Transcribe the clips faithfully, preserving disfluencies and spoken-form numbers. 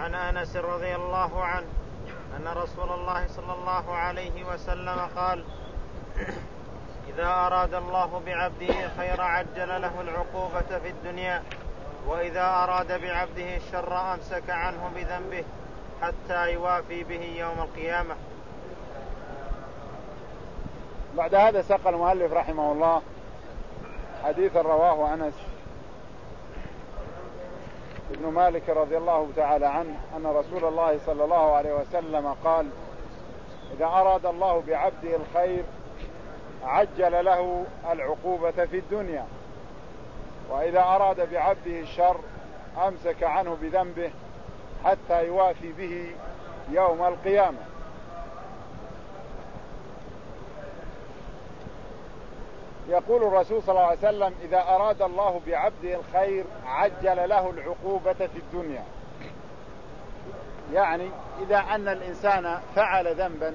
وعن أنس رضي الله عنه أن رسول الله صلى الله عليه وسلم قال: إذا أراد الله بعبده الخير عجل له العقوبة في الدنيا، وإذا أراد بعبده الشر أمسك عنه بذنبه حتى يوافي به يوم القيامة. بعد هذا ساق المؤلف رحمه الله حديثا رواه أنس ابن مالك رضي الله تعالى عنه أن رسول الله صلى الله عليه وسلم قال: إذا أراد الله بعبده الخير عجل له العقوبة في الدنيا، وإذا أراد بعبده الشر أمسك عنه بذنبه حتى يوافي به يوم القيامة. يقول الرسول صلى الله عليه وسلم: إذا أراد الله بعبده الخير عجل له العقوبة في الدنيا، يعني إذا أن الإنسان فعل ذنبا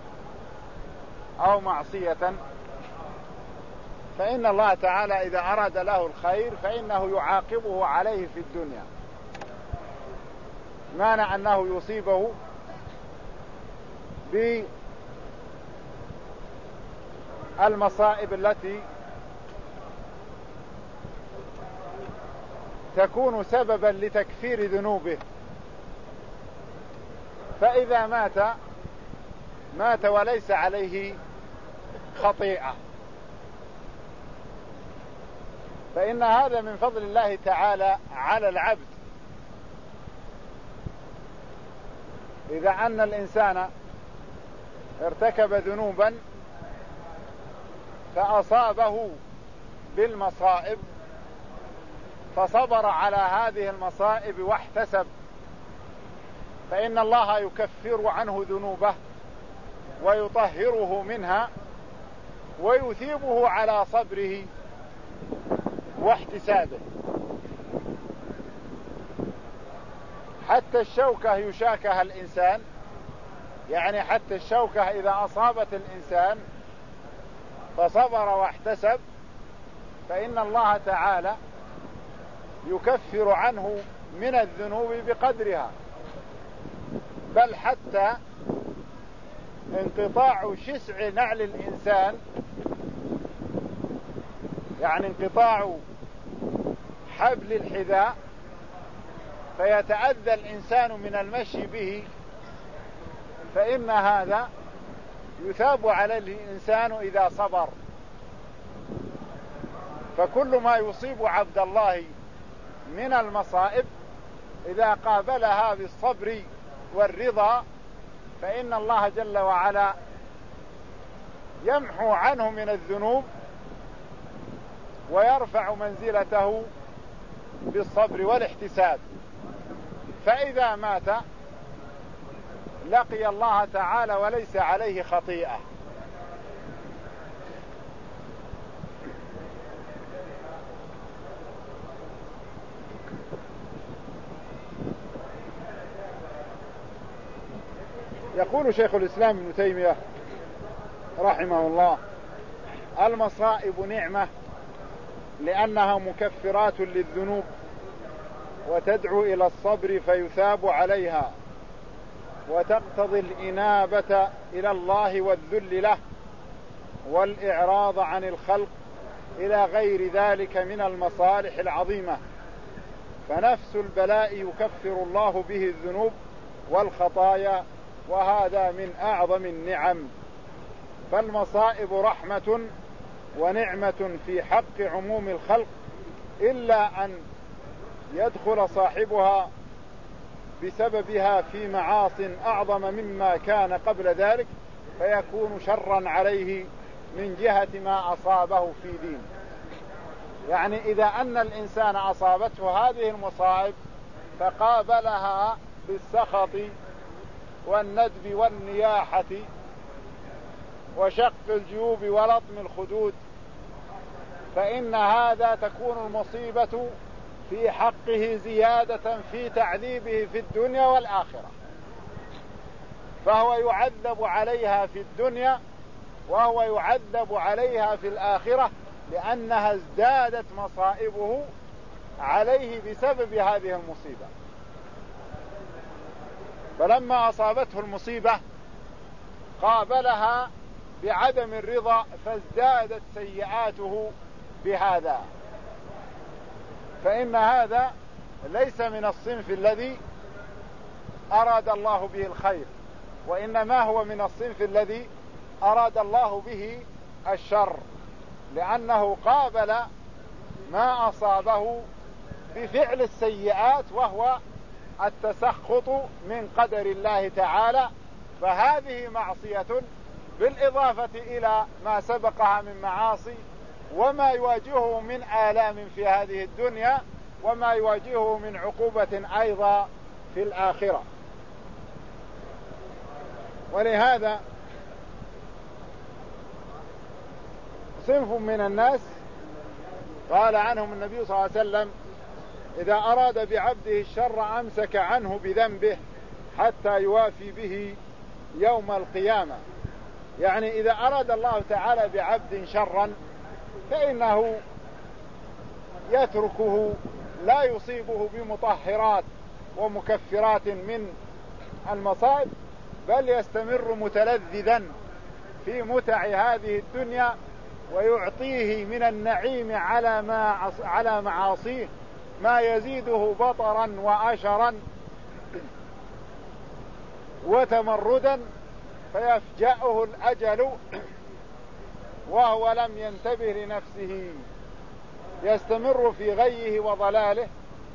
أو معصية فإن الله تعالى إذا أراد له الخير فإنه يعاقبه عليه في الدنيا، معنى أنه يصيبه بالمصائب التي تكون سببا لتكفير ذنوبه، فإذا مات مات وليس عليه خطيئة، فإن هذا من فضل الله تعالى على العبد. إذا أن الإنسان ارتكب ذنوبا فأصابه بالمصائب فصبر على هذه المصائب واحتسب، فإن الله يكفر عنه ذنوبه ويطهره منها ويثيبه على صبره واحتسابه. حتى الشوكة يشاكها الإنسان، يعني حتى الشوكة إذا أصابت الإنسان فصبر واحتسب فإن الله تعالى يكفر عنه من الذنوب بقدرها، بل حتى انقطاع شسع نعل الإنسان، يعني انقطاع حبل الحذاء فيتأذى الإنسان من المشي به، فإن هذا يثاب على الإنسان إذا صبر. فكل ما يصيب عبد الله من المصائب إذا قابلها بالصبر والرضا فإن الله جل وعلا يمحو عنه من الذنوب ويرفع منزلته بالصبر والاحتساب، فإذا مات لقي الله تعالى وليس عليه خطيئة. يقول شيخ الإسلام ابن تيمية رحمه الله: المصائب نعمة لأنها مكفرات للذنوب وتدعو إلى الصبر فيثاب عليها، وتقتضي الإنابة إلى الله والذل له والإعراض عن الخلق إلى غير ذلك من المصالح العظيمة. فنفس البلاء يكفر الله به الذنوب والخطايا، وهذا من أعظم النعم. فالمصائب رحمة ونعمة في حق عموم الخلق، إلا أن يدخل صاحبها بسببها في معاص أعظم مما كان قبل ذلك فيكون شرا عليه من جهة ما أصابه في دين. يعني إذا أن الإنسان أصابته هذه المصائب فقابلها بالسخط والندب والنياحة وشق الجيوب ولطم الخدود، فإن هذا تكون المصيبة في حقه زيادة في تعذيبه في الدنيا والآخرة، فهو يعذب عليها في الدنيا وهو يعذب عليها في الآخرة، لأنها ازدادت مصائبه عليه بسبب هذه المصيبة. فلما أصابته المصيبة قابلها بعدم الرضا فازدادت سيئاته بهذا. فإن هذا ليس من الصنف الذي أراد الله به الخير، وإنما هو من الصنف الذي أراد الله به الشر، لأنه قابل ما أصابه بفعل السيئات وهو التسخط من قدر الله تعالى، فهذه معصية بالإضافة إلى ما سبقها من معاصي وما يواجهه من آلام في هذه الدنيا وما يواجهه من عقوبة أيضا في الآخرة. ولهذا صنف من الناس قال عنهم النبي صلى الله عليه وسلم: إذا أراد بعبده الشر أمسك عنه بذنبه حتى يوافي به يوم القيامة. يعني إذا أراد الله تعالى بعبد شرا فإنه يتركه، لا يصيبه بمطهرات ومكفرات من المصائب، بل يستمر متلذذا في متع هذه الدنيا، ويعطيه من النعيم على ما على معاصيه ما يزيده بطرا وأشرا وتمردا، فيفجأه الأجل وهو لم ينتبه لنفسه، يستمر في غيه وضلاله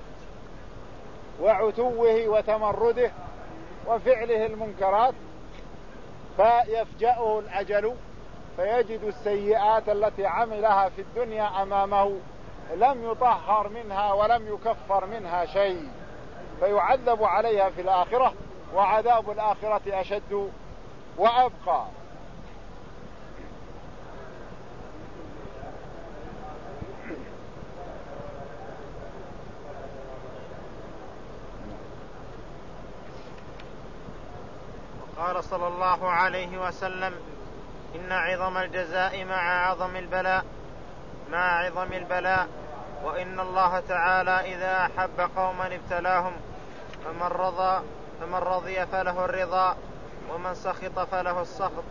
وعتوه وتمرده وفعله المنكرات، فيفجأه الأجل فيجد السيئات التي عملها في الدنيا أمامه لم يطهر منها ولم يكفر منها شيء، فيعذب عليها في الآخرة، وعذاب الآخرة أشد وأبقى. قال صلى الله عليه وسلم: إن عظم الجزاء مع عظم البلاء مع عظم البلاء وإن الله تعالى إذا أحب قوما ابتلاهم، فمن رضى فمن رضي فله الرضا ومن سخط فله السخط.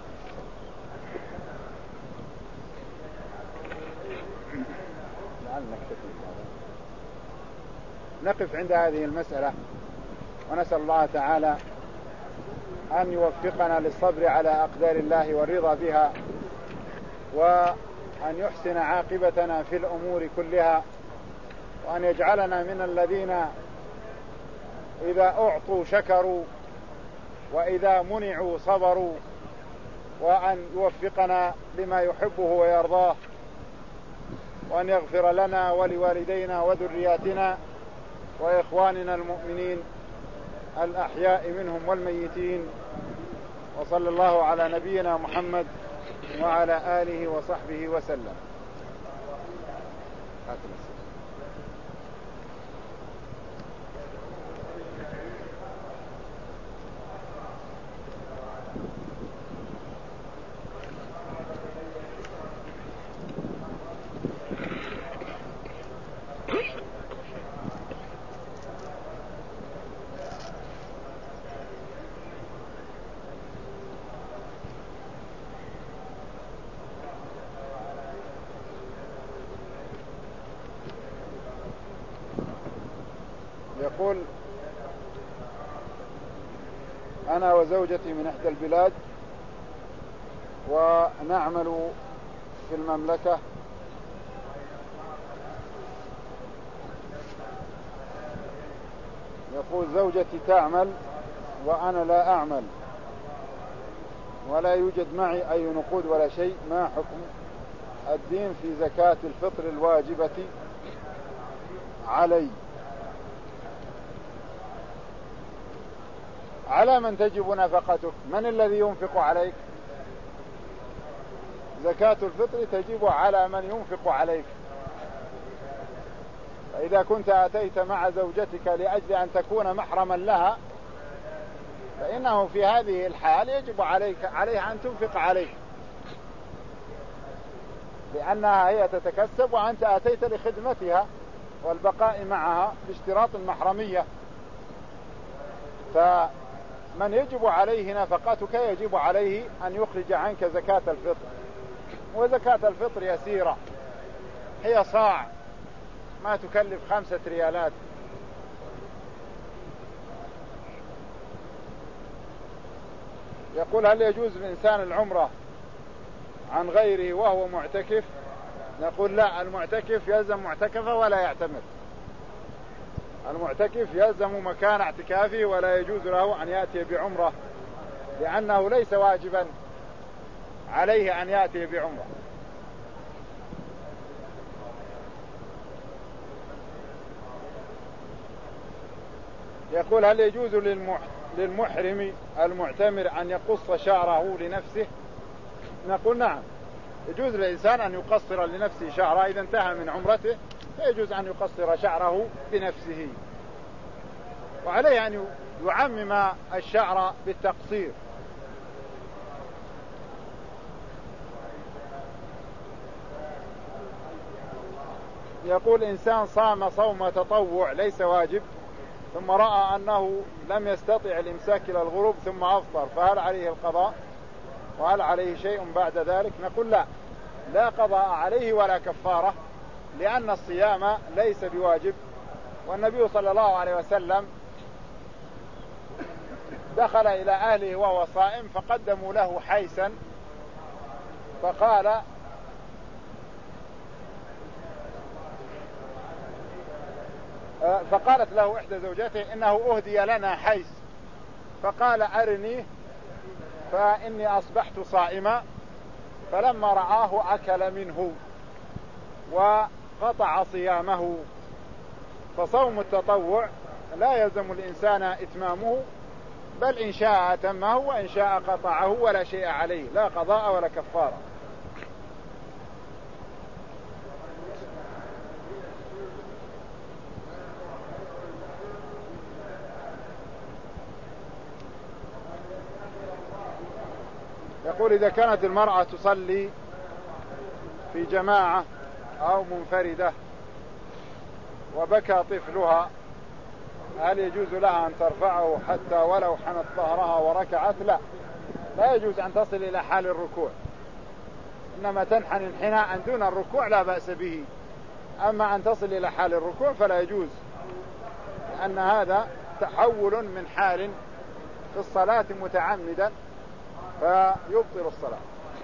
نقف عند هذه المسألة، ونسأل الله تعالى أن يوفقنا للصبر على أقدار الله والرضا بها، وأن يحسن عاقبتنا في الأمور كلها، وأن يجعلنا من الذين إذا أعطوا شكروا وإذا منعوا صبروا، وأن يوفقنا لما يحبه ويرضاه، وأن يغفر لنا ولوالدينا وذرياتنا وإخواننا المؤمنين الأحياء منهم والميتين. وصلى الله على نبينا محمد وعلى آله وصحبه وسلم. يقول: أنا وزوجتي من إحدى البلاد ونعمل في المملكة، يقول: زوجتي تعمل وأنا لا أعمل ولا يوجد معي أي نقود ولا شيء، ما حكم الدين في زكاة الفطر الواجبة علي؟ على من تجب نفقتك؟ من الذي ينفق عليك؟ زكاة الفطر تجب على من ينفق عليك. فإذا كنت أتيت مع زوجتك لأجل أن تكون محرما لها، فإنه في هذه الحال يجب عليك عليها أن تنفق عليك، لأنها هي تتكسب وأنت أتيت لخدمتها والبقاء معها باشتراط المحرمية. فمن يجب عليه نفقتك يجب عليه أن يخرج عنك زكاة الفطر، وزكاة الفطر يسيرة، هي صاع ما تكلف خمسة ريالات. يقول: هل يجوز الإنسان العمرة عن غيره وهو معتكف؟ نقول: لا، المعتكف يلزم معتكفه ولا يعتمر. المعتكف يلزم مكان اعتكافه ولا يجوز له أن يأتي بعمرة، لأنه ليس واجبا عليه أن يأتي بعمرة. يقول: هل يجوز للمحرم المعتمر أن يقص شعره لنفسه؟ نقول: نعم، يجوز للإنسان أن يقصر لنفسه شعره إذا انتهى من عمرته، فيجوز أن يقصر شعره بنفسه، وعليه أن يعمم الشعر بالتقصير. يقول: إنسان صام صوم تطوع ليس واجب، ثم رأى أنه لم يستطع الإمساك إلى الغروب ثم أفطر، فهل عليه القضاء وهل عليه شيء بعد ذلك؟ نقول: لا، لا قضاء عليه ولا كفارة، لأن الصيام ليس بواجب. والنبي صلى الله عليه وسلم دخل إلى أهله وهو صائم فقدموا له حيسا، فقال فقالت له إحدى زوجاته: إنه أهدي لنا حيس، فقال: أرنيه فإني أصبحت صائما. فلما رآه أكل منه وقطع صيامه. فصوم التطوع لا يلزم الإنسان إتمامه، بل إن شاء أتمه وإن شاء قطعه ولا شيء عليه، لا قضاء ولا كفارة. يقول: إذا كانت المرأة تصلي في جماعة أو منفردة وبكى طفلها، هل يجوز لها أن ترفعه حتى ولو حنت ظهرها وركعت؟ لا، لا يجوز أن تصل إلى حال الركوع، إنما تنحني انحناء دون الركوع لا بأس به، أما أن تصل إلى حال الركوع فلا يجوز، لأن هذا تحول من حال في الصلاة متعمدا فيبطل الصلاة.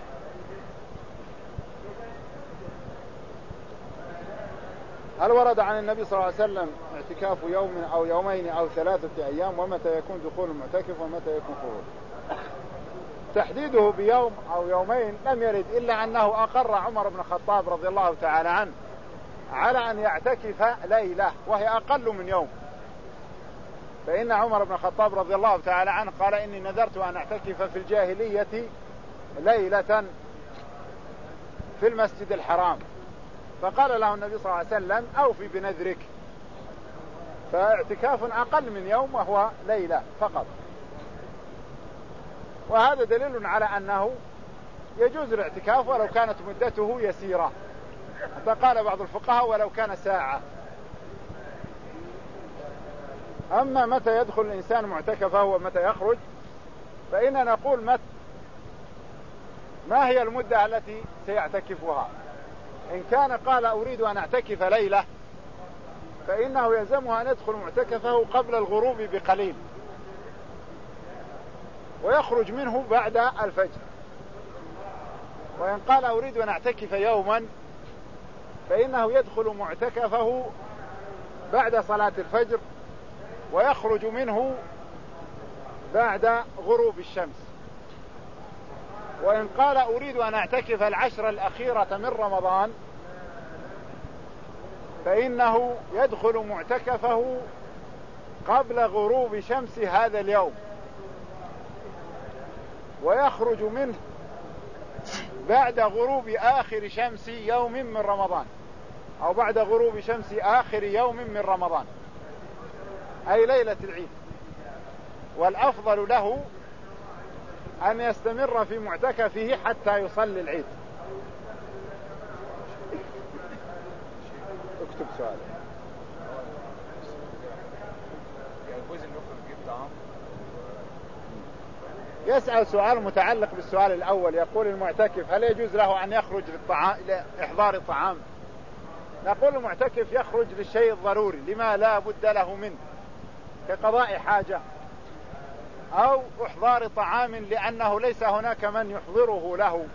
هل ورد عن النبي صلى الله عليه وسلم اعتكاف يوم أو يومين أو ثلاثة أيام؟ ومتى يكون دخول المعتكف ومتى يكون خروج؟ تحديده بيوم أو يومين لم يرد، إلا أنه أقر عمر بن الخطاب رضي الله تعالى عنه على أن يعتكف ليلة وهي أقل من يوم. فإن عمر بن الخطاب رضي الله تعالى عنه قال: إني نذرت أن أعتكف في الجاهلية ليلة في المسجد الحرام، فقال له النبي صلى الله عليه وسلم: أوفي بنذرك. فاعتكاف أقل من يوم وهو ليلة فقط، وهذا دليل على أنه يجوز الاعتكاف ولو كانت مدته يسيرة، حتى قال بعض الفقهاء: ولو كان ساعة. أما متى يدخل الإنسان معتكفه ومتى يخرج، فإننا نقول مت ما هي المدة التي سيعتكفها. إن كان قال: أريد أن أعتكف ليلة، فإنه يلزمه أن يدخل معتكفه قبل الغروب بقليل ويخرج منه بعد الفجر. وإن قال: أريد أن أعتكف يوما، فإنه يدخل معتكفه بعد صلاة الفجر ويخرج منه بعد غروب الشمس. وإن قال: أريد أن أعتكف العشر الأخيرة من رمضان، فإنه يدخل معتكفه قبل غروب شمس هذا اليوم ويخرج منه بعد غروب آخر شمس يوم من رمضان، أو بعد غروب شمس آخر يوم من رمضان، أي ليلة العيد. والأفضل له أن يستمر في معتكفه حتى يصلي العيد. اكتب سؤال. يجوز إنه يخرج يجيب طعام يسأل سؤال متعلق بالسؤال الأول، يقول المعتكف هل يجوز له أن يخرج للطعام لإحضار الطعام؟ نقول المعتكف يخرج للشيء الضروري لما لا بد له منه كقضاء حاجة أو إحضار طعام لأنه ليس هناك من يحضره له،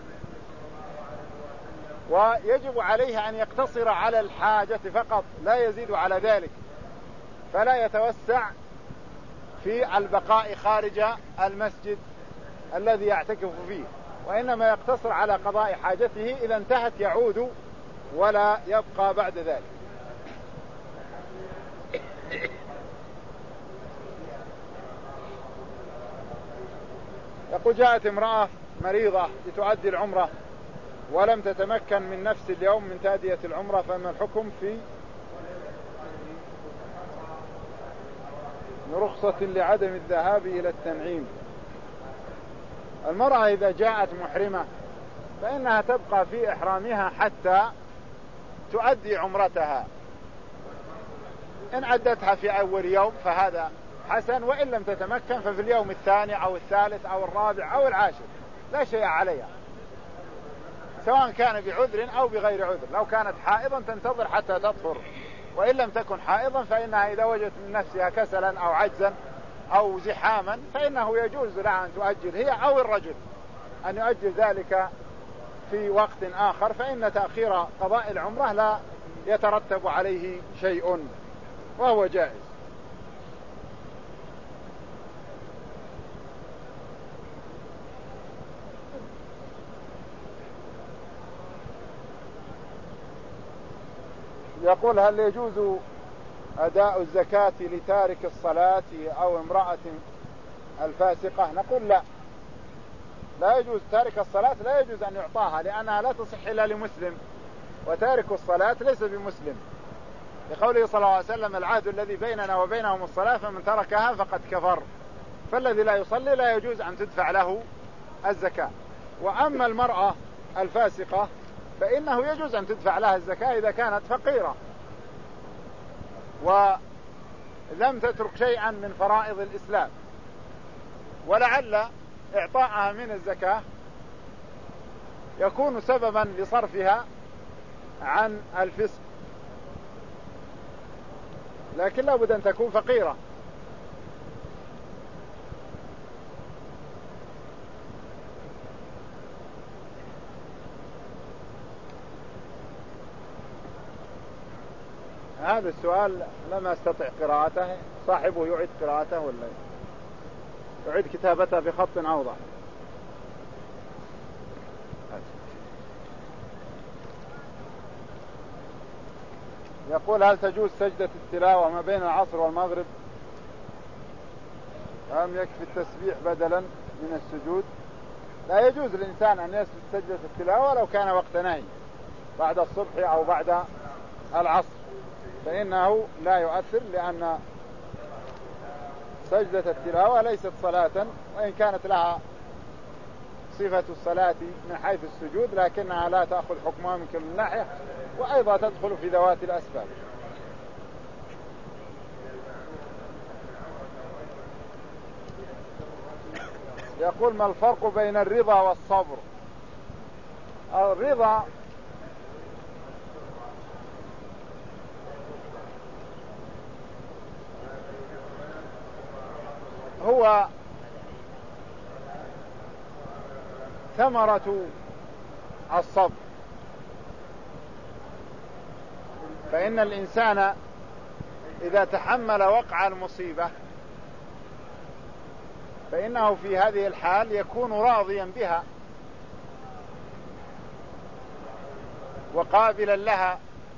ويجب عليه أن يقتصر على الحاجة فقط لا يزيد على ذلك، فلا يتوسع في البقاء خارج المسجد الذي يعتكف فيه، وإنما يقتصر على قضاء حاجته، إذا انتهت يعود ولا يبقى بعد ذلك. يقول جاءت امرأة مريضة لتؤدي العمرة ولم تتمكن من نفس اليوم من تأدية العمرة، فما الحكم في رخصة لعدم الذهاب إلى التنعيم؟ المرأة إذا جاءت محرمة فإنها تبقى في إحرامها حتى تؤدي عمرتها، إن عدتها في أول يوم فهذا حسن، وإن لم تتمكن ففي اليوم الثاني أو الثالث أو الرابع أو العاشر لا شيء عليها، سواء كان بعذر أو بغير عذر. لو كانت حائضا تنتظر حتى تطهر، وإن لم تكن حائضا فإنها إذا وجدت من نفسها كسلا أو عجزا أو زحاما فإنه يجوز لها أن تؤجل هي أو الرجل أن يؤجل ذلك في وقت آخر، فإن تأخير قضاء العمرة لا يترتب عليه شيء وهو جائز. يقول هل يجوز أداء الزكاة لتارك الصلاة أو امرأة الفاسقة؟ نقول لا، لا يجوز. تارك الصلاة لا يجوز أن يعطاها لأنها لا تصح إلا لمسلم، وتارك الصلاة ليس بمسلم، لقوله صلى الله عليه وسلم العهد الذي بيننا وبينهم الصلاة فمن تركها فقد كفر، فالذي لا يصلي لا يجوز أن تدفع له الزكاة. وأما المرأة الفاسقة فإنه يجوز أن تدفع لها الزكاة إذا كانت فقيرة ولم تترك شيئا من فرائض الإسلام، ولعل إعطاءها من الزكاة يكون سببا لصرفها عن الفسق، لكن لا بد أن تكون فقيرة. هذا السؤال لم أستطع قراءته، صاحبه يعيد قراءته ولا يعيد كتابته بخط أوضح. يقول هل تجوز سجدة التلاوة ما بين العصر والمغرب أم يكفي التسبيح بدلا من السجود؟ لا يجوز للإنسان أن يسجد سجدة التلاوة لو كان وقت نهي بعد الصبح أو بعد العصر، فإنه لا يؤثر، لأن سجدة التلاوة ليست صلاة، وإن كانت لها صفة الصلاة من حيث السجود لكنها لا تأخذ حكمها من كل ناحية، وأيضا تدخل في ذوات الأسباب. يقول ما الفرق بين الرضا والصبر؟ الرضا هو ثمرة الصبر، فإن الإنسان إذا تحمل وقع المصيبة فإنه في هذه الحال يكون راضيا بها وقابلا لها،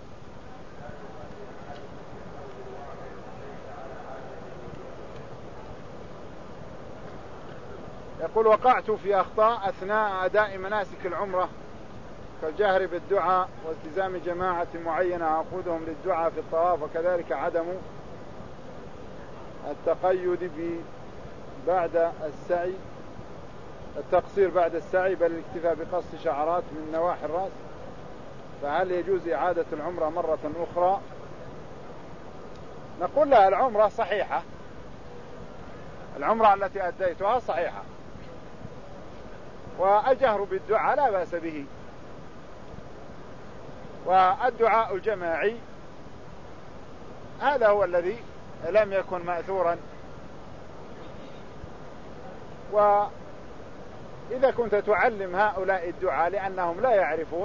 يقول وقعت في أخطاء أثناء أداء مناسك العمرة كالجهر بالدعاء والتزام جماعة معينة أقودهم للدعاء في الطواف، وكذلك عدم التقيد بعد السعي التقصير بعد السعي بل الاكتفاء بقص شعرات من نواحي الرأس، فهل يجوز إعادة العمرة مرة أخرى؟ نقول لها العمرة صحيحة، العمرة التي أديتها صحيحة، والجهر بالدعاء لا بأس به. والدعاء الجماعي هذا هو الذي لم يكن مأثورا. وإذا كنت تعلم هؤلاء الدعاء لأنهم لا يعرفون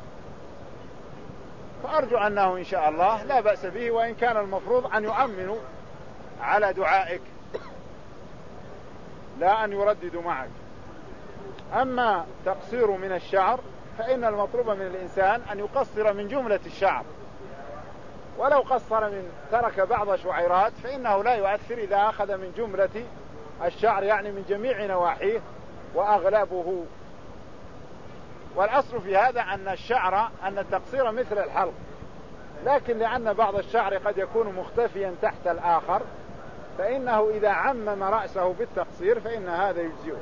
فأرجو أنه إن شاء الله لا بأس به، وإن كان المفروض أن يؤمنوا على دعائك لا أن يرددوا معك. أما تقصير من الشعر فإن المطلوب من الإنسان أن يقصر من جملة الشعر، ولو قصر من ترك بعض شعيرات فإنه لا يؤثر إذا أخذ من جملة الشعر، يعني من جميع نواحيه وأغلبه. والأصل في هذا أن الشعر أن التقصير مثل الحلق، لكن لأن بعض الشعر قد يكون مختفيا تحت الآخر فإنه إذا عمم رأسه بالتقصير فإن هذا يجزئه.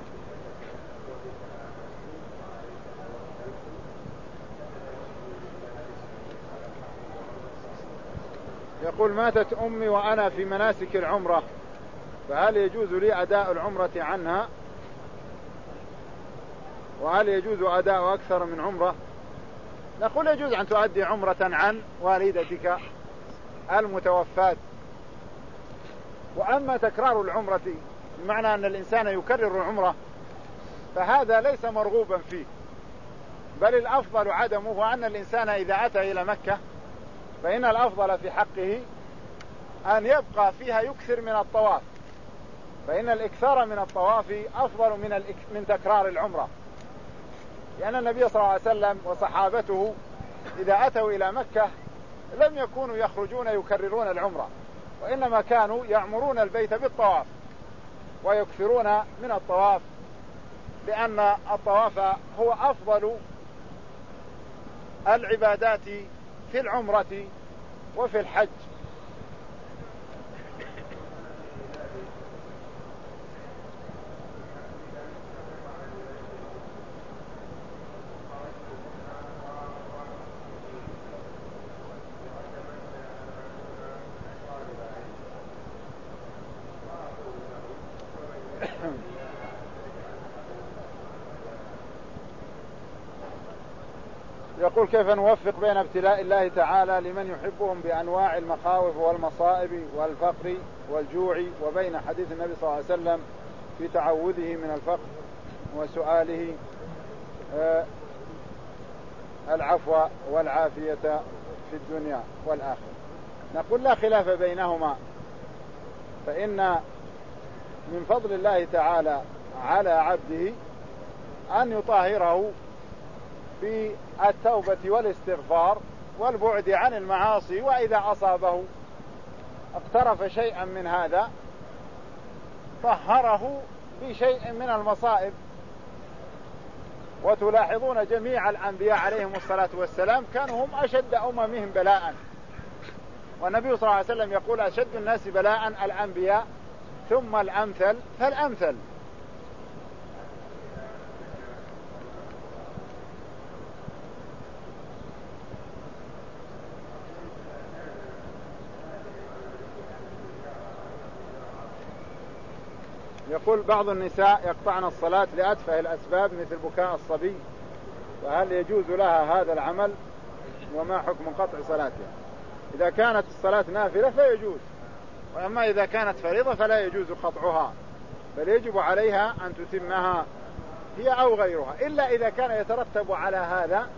يقول ماتت أمي وأنا في مناسك العمرة، فهل يجوز لي أداء العمرة عنها؟ وهل يجوز أداء أكثر من عمرة؟ نقول يجوز أن تؤدي عمرة عن والدتك المتوفاة. وأما تكرار العمرة بمعنى أن الإنسان يكرر العمرة فهذا ليس مرغوبا فيه، بل الأفضل عدمه، وأن الإنسان إذا أتى إلى مكة فإن الأفضل في حقه أن يبقى فيها يكثر من الطواف، فإن الإكثار من الطواف أفضل من, من تكرار العمرة، لأن النبي صلى الله عليه وسلم وصحابته إذا أتوا إلى مكة لم يكونوا يخرجون يكررون العمرة، وإنما كانوا يعمرون البيت بالطواف ويكثرون من الطواف، لأن الطواف هو أفضل العبادات في العمرة وفي الحج. يقول كيف نوفق بين ابتلاء الله تعالى لمن يحبهم بأنواع المخاوف والمصائب والفقر والجوع وبين حديث النبي صلى الله عليه وسلم في تعوذه من الفقر وسؤاله العفو والعافية في الدنيا والآخرة؟ نقول لا خلاف بينهما، فإن من فضل الله تعالى على عبده أن يطهره بالتوبة والاستغفار والبعد عن المعاصي، وإذا أصابه اقترف شيئا من هذا طهره بشيء من المصائب. وتلاحظون جميع الأنبياء عليهم الصلاة والسلام كانوا هم أشد أممهم بلاء، والنبي صلى الله عليه وسلم يقول أشد الناس بلاء الأنبياء ثم الأمثل فالأمثل. يقول بعض النساء يقطعن الصلاة لأتفه الأسباب مثل بكاء الصبي، فهل يجوز لها هذا العمل؟ وما حكم قطع صلاتها؟ إذا كانت الصلاة نافلة فيجوز، وأما إذا كانت فريضة فلا يجوز قطعها، بل يجب عليها أن تتمها هي أو غيرها، إلا إذا كان يترتب على هذا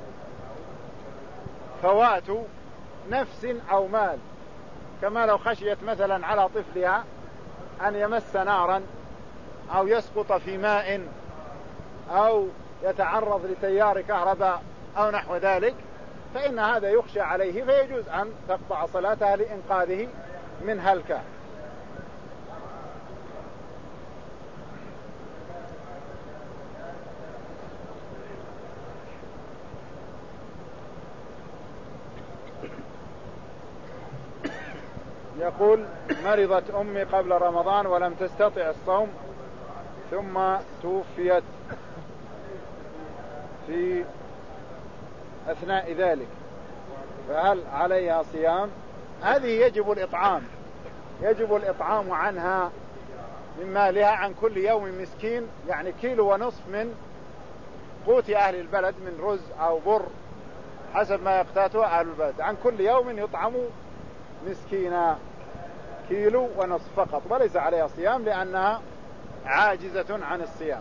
فوات نفس أو مال، كما لو خشيت مثلا على طفلها أن يمس نارا أو يسقط في ماء أو يتعرض لتيار كهرباء أو نحو ذلك، فإن هذا يخشى عليه فيجوز أن تقطع صلاتها لإنقاذه من هلكة. يقول مرضت أمي قبل رمضان ولم تستطع الصوم ثم توفيت في أثناء ذلك، فهل عليها صيام؟ هذه يجب الإطعام، يجب الإطعام عنها من مالها عن كل يوم مسكين، يعني كيلو ونصف من قوت أهل البلد من رز أو بر حسب ما يقتاته أهل البلد. عن كل يوم يطعم مسكينا كيلو ونصف فقط، وليس عليها صيام لأنها عاجزة عن الصيام.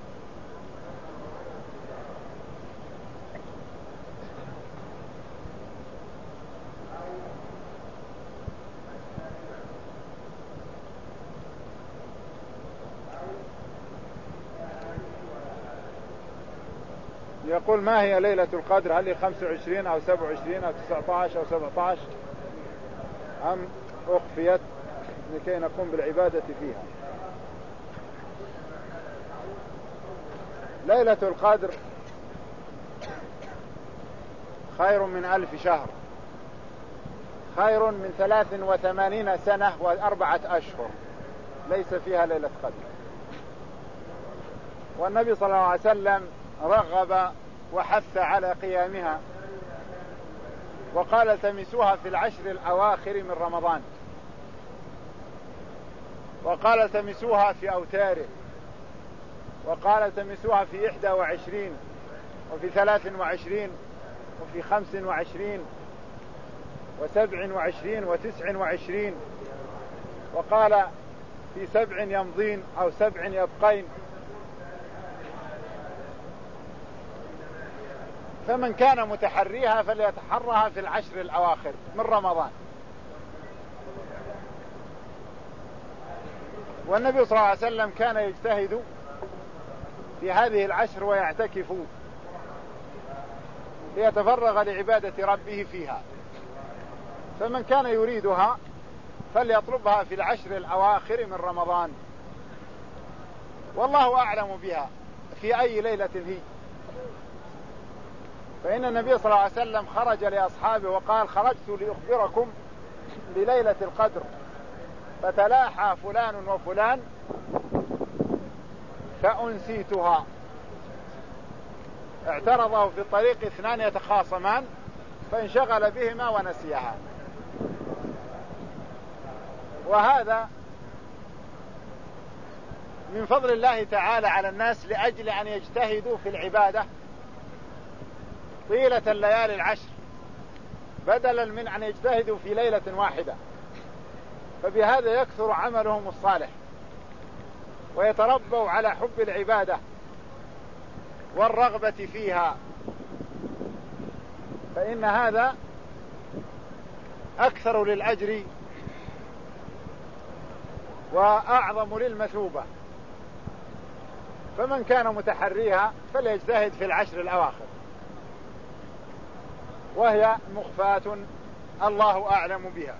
يقول: ما هي ليلة القدر؟ هل هي خمسة وعشرين أو سبعة وعشرين أو تسعة عشر أو سبعة عشر أم أخفيت لكي نقوم بالعبادة فيها؟ ليلة القدر خير من ألف شهر، خير من ثلاث وثمانين سنة وأربعة أشهر ليس فيها ليلة قدر. والنبي صلى الله عليه وسلم رغب وحث على قيامها وقال: التمسوها في العشر الأواخر من رمضان، وقال: التمسوها في أوتاره، وقال: التمسوها في إحدى وعشرين وفي ثلاث وعشرين وفي خمس وعشرين وسبع وعشرين وتسع وعشرين، وقال: في سبع يمضين أو سبع يبقين. فمن كان متحريها فليتحرها في العشر الأواخر من رمضان. والنبي صلى الله عليه وسلم كان يجتهد في هذه العشر ويعتكف ليتفرغ لعبادة ربه فيها. فمن كان يريدها فليطلبها في العشر الأواخر من رمضان، والله أعلم بها في أي ليلة هي. فإن النبي صلى الله عليه وسلم خرج لأصحابه وقال: خرجت لأخبركم بليلة القدر، فتلاحى فلان وفلان فأنسيتها. اعترضه في الطريق اثنان يتخاصمان فانشغل بهما ونسيها. وهذا من فضل الله تعالى على الناس لأجل أن يجتهدوا في العبادة طيلة الليالي العشر بدلا من أن يجتهدوا في ليلة واحدة، فبهذا يكثر عملهم الصالح ويتربوا على حب العبادة والرغبة فيها، فإن هذا أكثر للأجر وأعظم للمثوبة. فمن كان متحريها فليجتهد في العشر الأواخر، وهي مخفاة الله أعلم بها.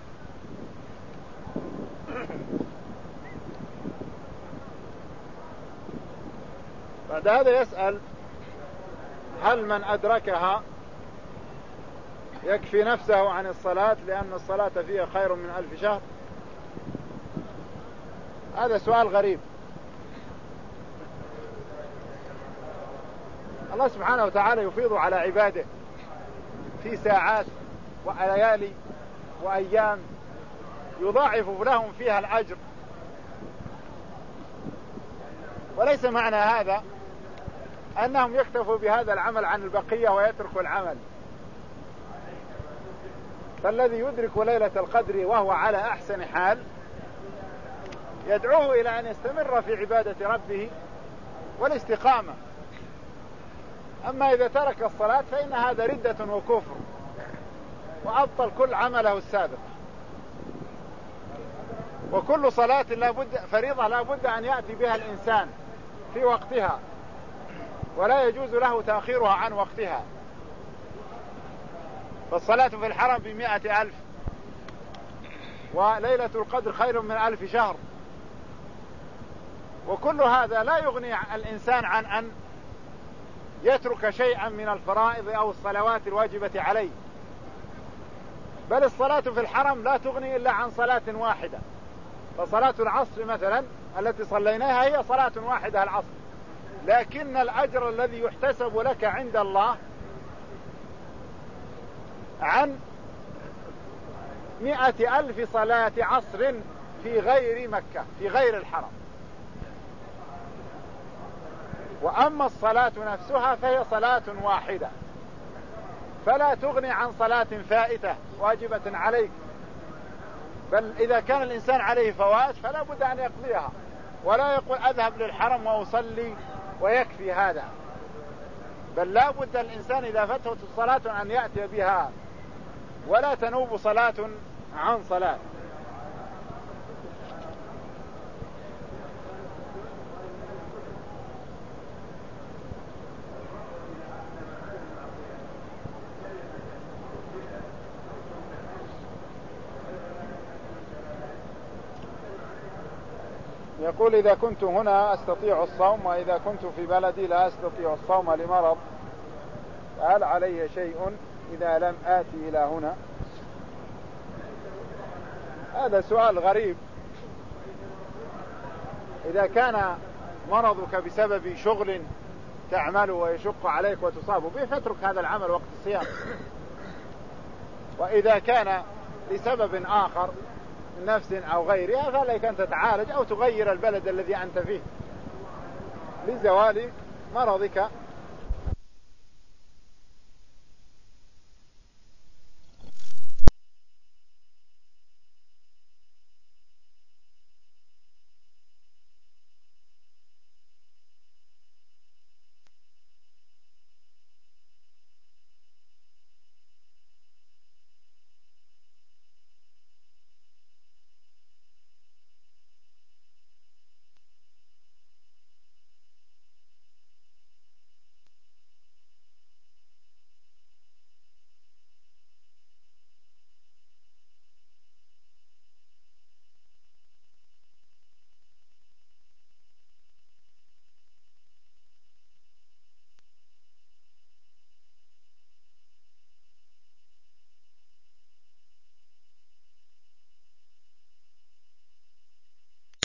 بعد هذا يسأل: هل من أدركها يكفي نفسه عن الصلاة لأن الصلاة فيها خير من ألف شهر؟ هذا سؤال غريب. الله سبحانه وتعالى يفيض على عباده في ساعات وليالي وأيام يضاعف لهم فيها الأجر، وليس معنى هذا أنهم يكتفوا بهذا العمل عن البقية ويتركوا العمل. فالذي يدرك ليلة القدر وهو على أحسن حال يدعوه إلى أن يستمر في عبادة ربه والاستقامة. أما إذا ترك الصلاة فإن هذا ردة وكفر وأبطل كل عمله السابق. وكل صلاة لا بد فريضة لا بد أن يأتي بها الإنسان في وقتها، ولا يجوز له تأخيرها عن وقتها. فالصلاة في الحرم بمئة ألف، وليلة القدر خير من ألف شهر. وكل هذا لا يغني الإنسان عن أن يترك شيئا من الفرائض أو الصلوات الواجبة عليه، بل الصلاة في الحرم لا تغني إلا عن صلاة واحدة. فصلاة العصر مثلا التي صليناها هي صلاة واحدة العصر، لكن الأجر الذي يحتسب لك عند الله عن مئة ألف صلاة عصر في غير مكة في غير الحرم. وأما الصلاة نفسها فهي صلاة واحدة، فلا تغني عن صلاة فائتة واجبة عليك، بل إذا كان الإنسان عليه فوات فلا بد أن يقضيها، ولا يقول أذهب للحرم وأصلي ويكفي هذا، بل لا بد الإنسان إذا فاتته الصلاة أن يأتي بها، ولا تنوب صلاة عن صلاة. يقول إذا كنت هنا أستطيع الصوم، وإذا كنت في بلدي لا أستطيع الصوم لمرض، فهل علي شيء إذا لم آتي إلى هنا؟ هذا سؤال غريب. إذا كان مرضك بسبب شغل تعمله ويشق عليك وتصاب به فاترك هذا العمل وقت الصيام، وإذا كان لسبب آخر من نفس أو غيرها فعليك أن تتعالج أو تغير البلد الذي أنت فيه لزوال مرضك